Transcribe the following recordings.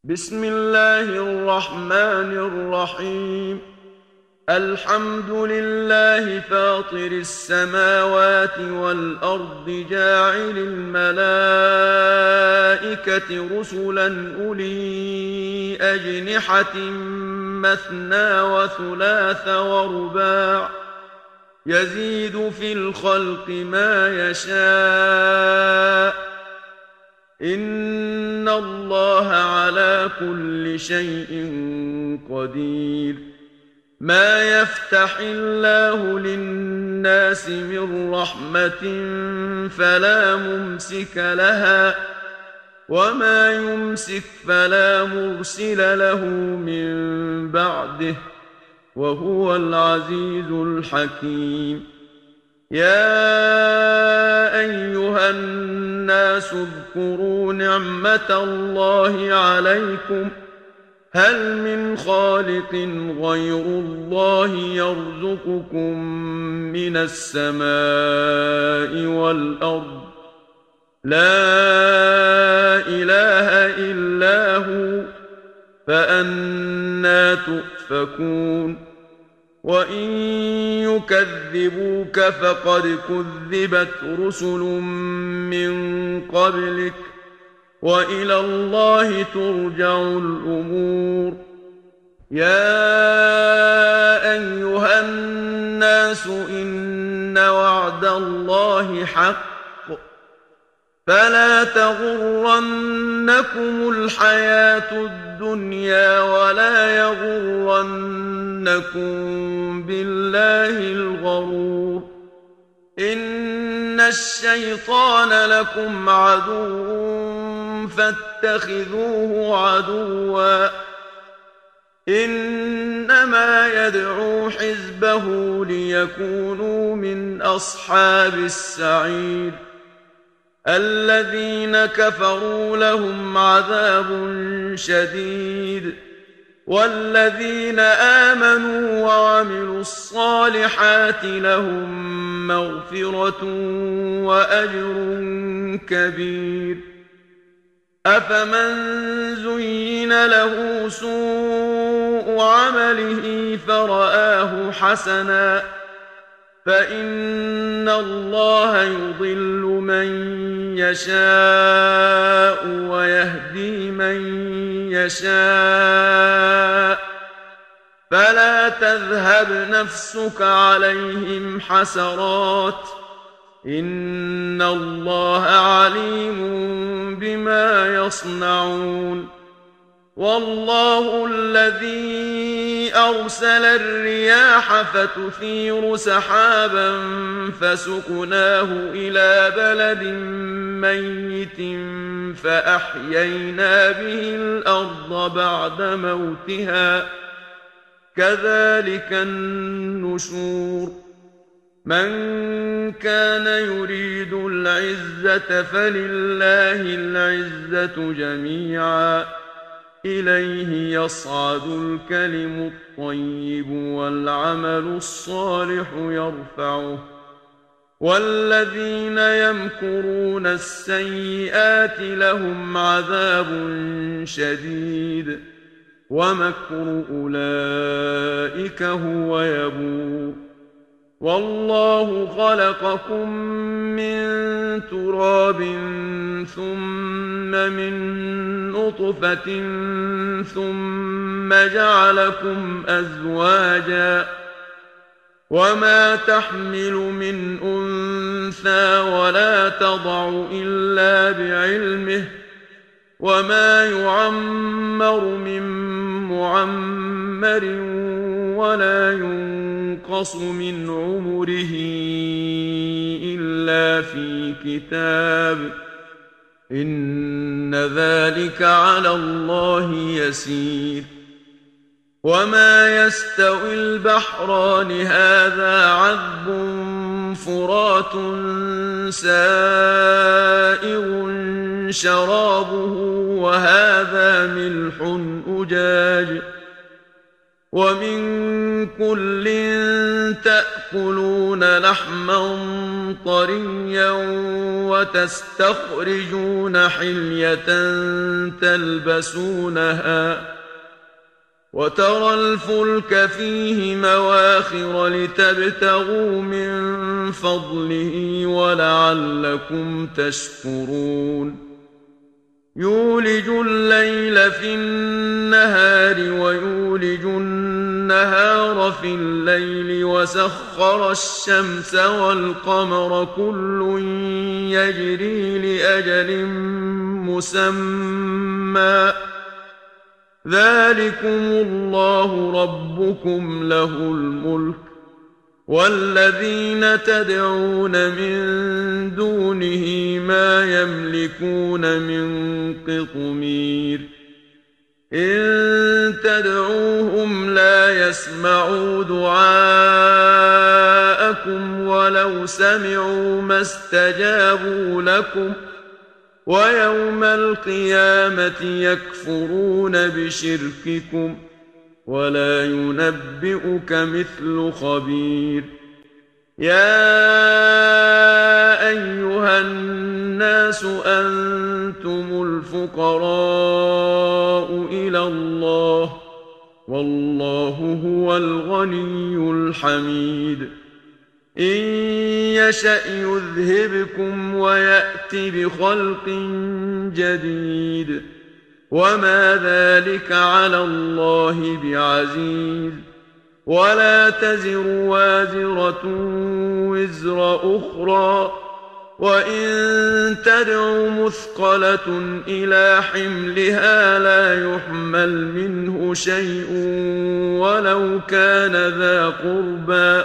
بسم الله الرحمن الرحيم. الحمد لله فاطر السماوات والأرض جاعل الملائكة رسلا أولي أجنحة مثنى وثلاث ورباع يزيد في الخلق ما يشاء إن الله على كل شيء قدير. ما يفتح الله للناس من رحمة فلا ممسك لها وما يمسك فلا مرسل له من بعده وهو العزيز الحكيم. يا أيها الناس اذكروا نعمة الله عليكم هل من خالق غير الله يرزقكم من السماء والأرض لا إله إلا هو فأنى تؤفكون. وإن يكذبوك فقد كذبت رسل من قبلك وإلى الله ترجع الأمور. يا أيها الناس إن وعد الله حق فلا تغرنكم الحياة الدنيا ولا يغرنكم بالله الغرور. إن الشيطان لكم عدو فاتخذوه عدوا إنما يدعو حزبه ليكونوا من أصحاب السعير. الذين كفروا لهم عذاب شديد والذين آمنوا وعملوا الصالحات لهم مغفرة وأجر كبير. أفمن زين له سوء عمله فرآه حسنا فإن الله يضل من يشاء ويهدي من يشاء فلا تذهب نفسك عليهم حسرات إن الله عليم بما يصنعون. والله الذي أرسل الرياح فتثير سحابا فسقناه إلى بلد ميت فأحيينا به الأرض بعد موتها كذلك النشور. من كان يريد العزة فلله العزة جميعا إليه يصعد الكلم الطيب والعمل الصالح يرفعه والذين يمكرون السيئات لهم عذاب شديد ومكر أولئك هو يبور. والله خلقكم من تراب ثم من نطفة ثم جعلكم أزواجا وما تحمل من أنثى ولا تضع إلا بعلمه وما يعمر من معمر ولا ينقص من عمره إلا في كتاب إن ذلك على الله يسير. وما يستوي البحران هذا عذب فرات سائغ شرابه وهذا ملح أجاج ومن كل تأكلون لحما طريا وتستخرجون حلية تلبسونها وترى الفلك فيه مواخر لتبتغوا من فضله ولعلكم تشكرون يولج الليل في النهار ويولج النهار في الليل وسخر الشمس والقمر كل يجري لأجل مسمى ذلكم الله ربكم له الملك والذين تدعون من دونه ما يملكون من قطمير إن تدعوهم لا يسمعوا دعاءكم ولو سمعوا ما استجابوا لكم ويوم القيامة يكفرون بشرككم ولا ينبئك مثل خبير يا أيها الناس أنتم الفقراء إلى الله والله هو الغني الحميد إن يشأ يذهبكم ويأت بخلق جديد وما ذلك على الله بعزيز ولا تزر وازرة وزر أخرى وإن تدع مثقلة إلى حملها لا يحمل منه شيء ولو كان ذا قربى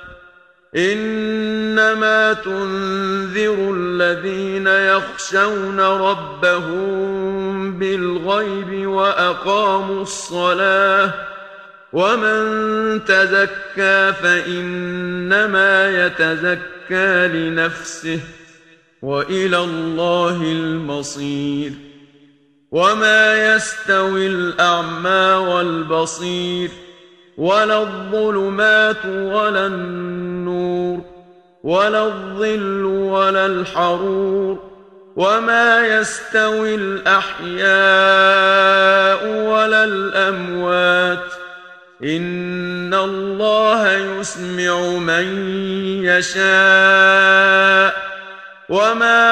إنما تنذر الذين يخشون ربهم بالغيب وأقاموا الصلاة ومن تزكى فإنما يتزكى لنفسه وإلى الله المصير وما يستوي الأعمى والبصير ولا الظلمات ولا النور ولا الظل ولا الحرور وما يستوي الأحياء ولا الأموات إن الله يسمع من يشاء وما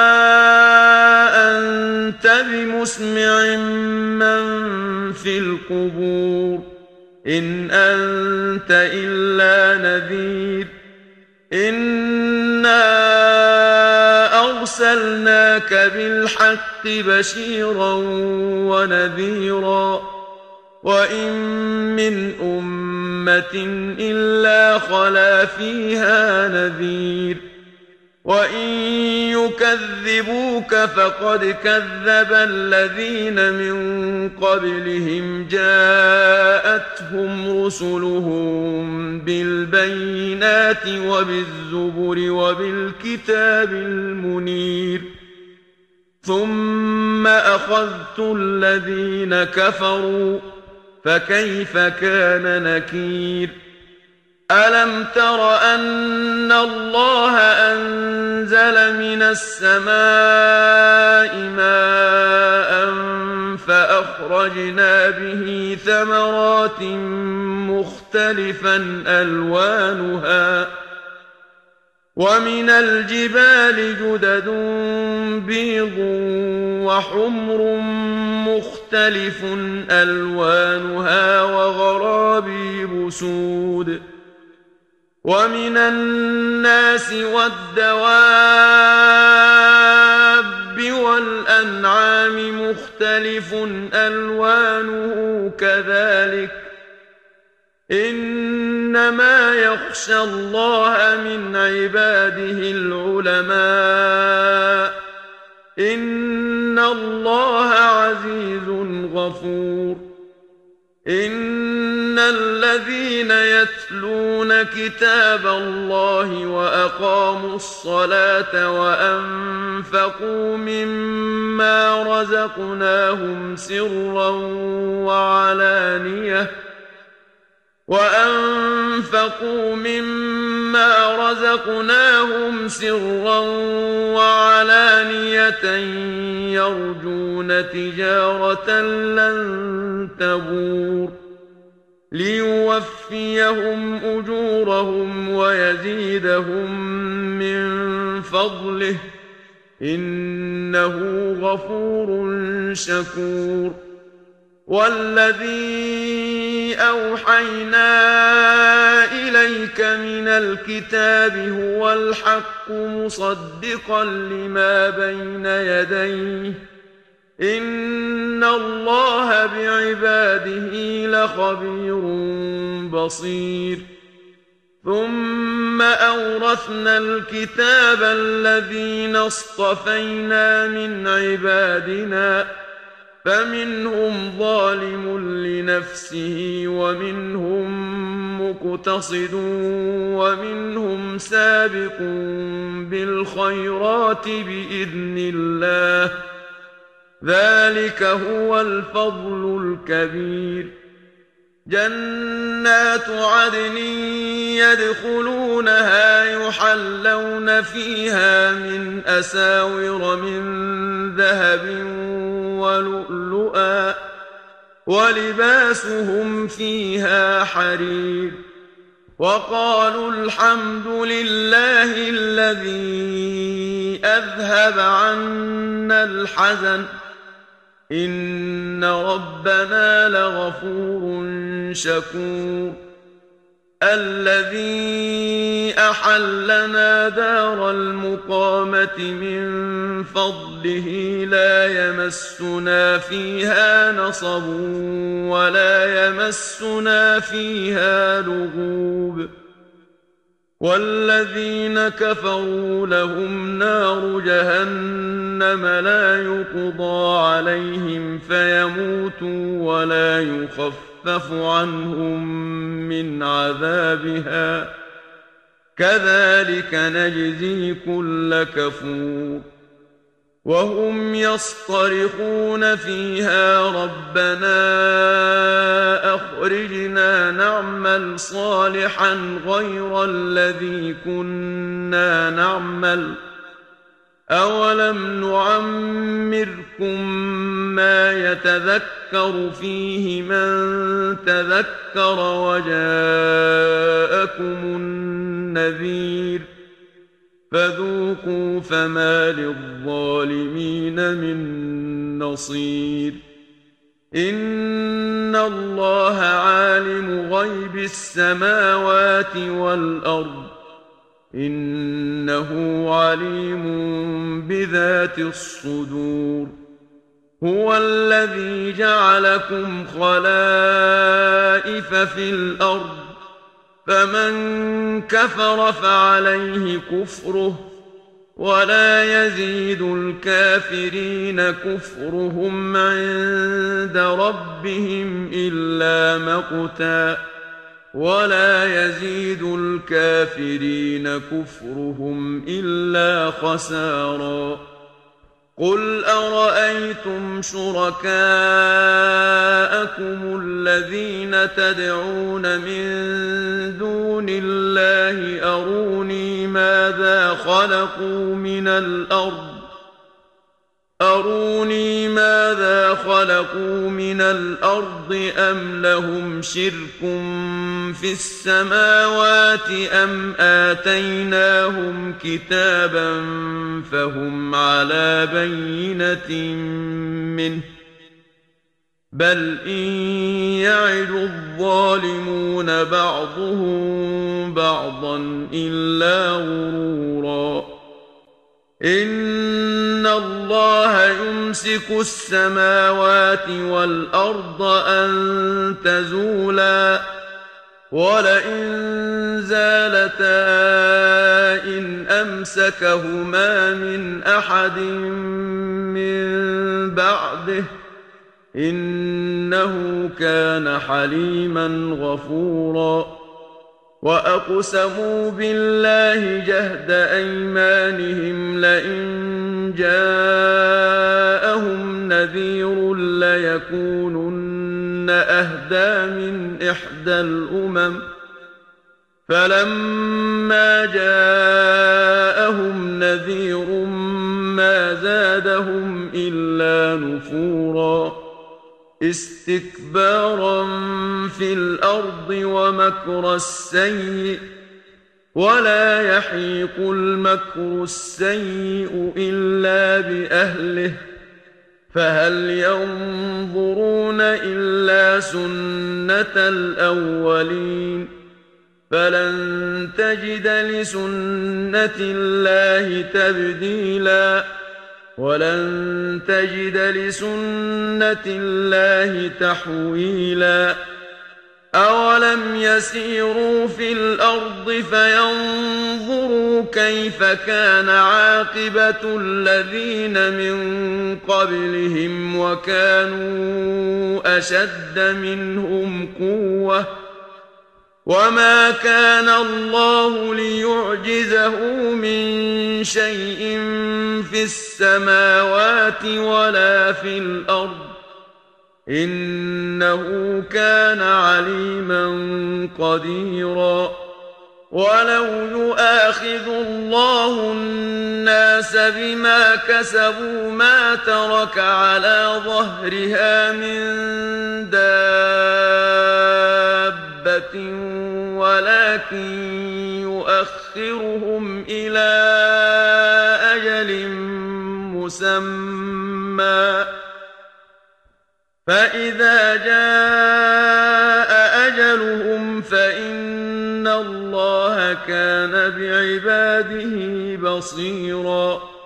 أنت بمسمع من في القبور إن أنت إلا نذير إنا أرسلناك بالحق بشيرا ونذيرا وإن من أمة إلا خلا فيها نذير وإن يكذبوك فقد كذب الذين من قبلهم جاءتهم رسلهم بالبينات وبالزبر وبالكتاب المنير ثم أخذت الذين كفروا فكيف كان نكير ألم تر أن الله أنزل من السماء ماء فأخرجنا به ثمرات مختلفا ألوانها ومن الجبال جدد بيض وحمر مختلف ألوانها وغرابيب سود ومن الناس والدواب والأنعام مختلف ألوانه كذلك إنما يخشى الله من عباده العلماء إن الله عزيز غفور إن الذين يتلون كتاب الله وأقاموا الصلاة وأنفقوا مما رزقناهم سرا وعلانية وأنفقوا مما رزقناهم سرا وعلانية يرجون تجارة لن تبور ليوفيهم أجورهم ويزيدهم من فضله إنه غفور شكور والذي أوحينا إليك من الكتاب هو الحق مصدقا لما بين يديه إن الله بعباده لخبير بصير ثم أورثنا الكتاب الذين اصطفينا من عبادنا فمنهم ظالم لنفسه ومنهم مقتصد ومنهم سابق بالخيرات بإذن الله ذلك هو الفضل الكبير جنات عدن يدخلونها يحلون فيها من أساور من ذهب ولؤلؤا ولباسهم فيها حرير وقالوا الحمد لله الذي أذهب عنا الحزن إن ربنا لغفور شكور الذي أحلنا دار المقامة من فضله لا يمسنا فيها نصب ولا يمسنا فيها لغوب والذين كفروا لهم نار جهنم لا يقضى عليهم فيموتوا ولا يخفف عنهم من عذابها كذلك نجزي كل كفور وهم يصطرخون فيها ربنا أخرجنا نعمل صالحا غير الذي كنا نعمل أولم نعمركم ما يتذكر فيه من تذكر وجاءكم النذير فذوقوا فما للظالمين من نصير إن الله عالم غيب السماوات والأرض إنه عليم بذات الصدور هو الذي جعلكم خلائف في الأرض فمن كفر فعليه كفره ولا يزيد الكافرين كفرهم عند ربهم إلا مقتا ولا يزيد الكافرين كفرهم إلا خسارا قل أرأيتم شركاءكم الذين تدعون من دون الله أروني ماذا خلقوا من الأرض أم لهم شرك في السماوات أم آتيناهم كتابا فهم على بينة منه بل إن يعد الظالمون بعضهم بعضا إلا غرورا إن الله يمسك السماوات والأرض أن تزولا ولئن زالتا إن أمسكهما من أحد من بعده إنه كان حليما غفورا وأقسموا بالله جهد أيمانهم لئن جاءهم نذير ليكونن أهدى من إحدى الأمم فلما جاءهم نذير ما زادهم إلا نفورا استكبارا في الأرض ومكر السيء ولا يحيق المكر السيء إلا بأهله فهل ينظرون إلا سنة الأولين فلن تجد لسنة الله تبديلا ولن تجد لسنة الله تحويلا أولم يسيروا في الأرض فينظروا كيف كان عاقبة الذين من قبلهم وكانوا أشد منهم قوة وما كان الله ليعجزه من شيء في السماوات ولا في الأرض إنه كان عليما قديرا ولو يؤاخذ الله الناس بما كسبوا ما ترك على ظهرها من دابة ولكن يؤخرهم إلى أجل مسمى فإذا جاء أجلهم فإن الله كان بعباده بصيرا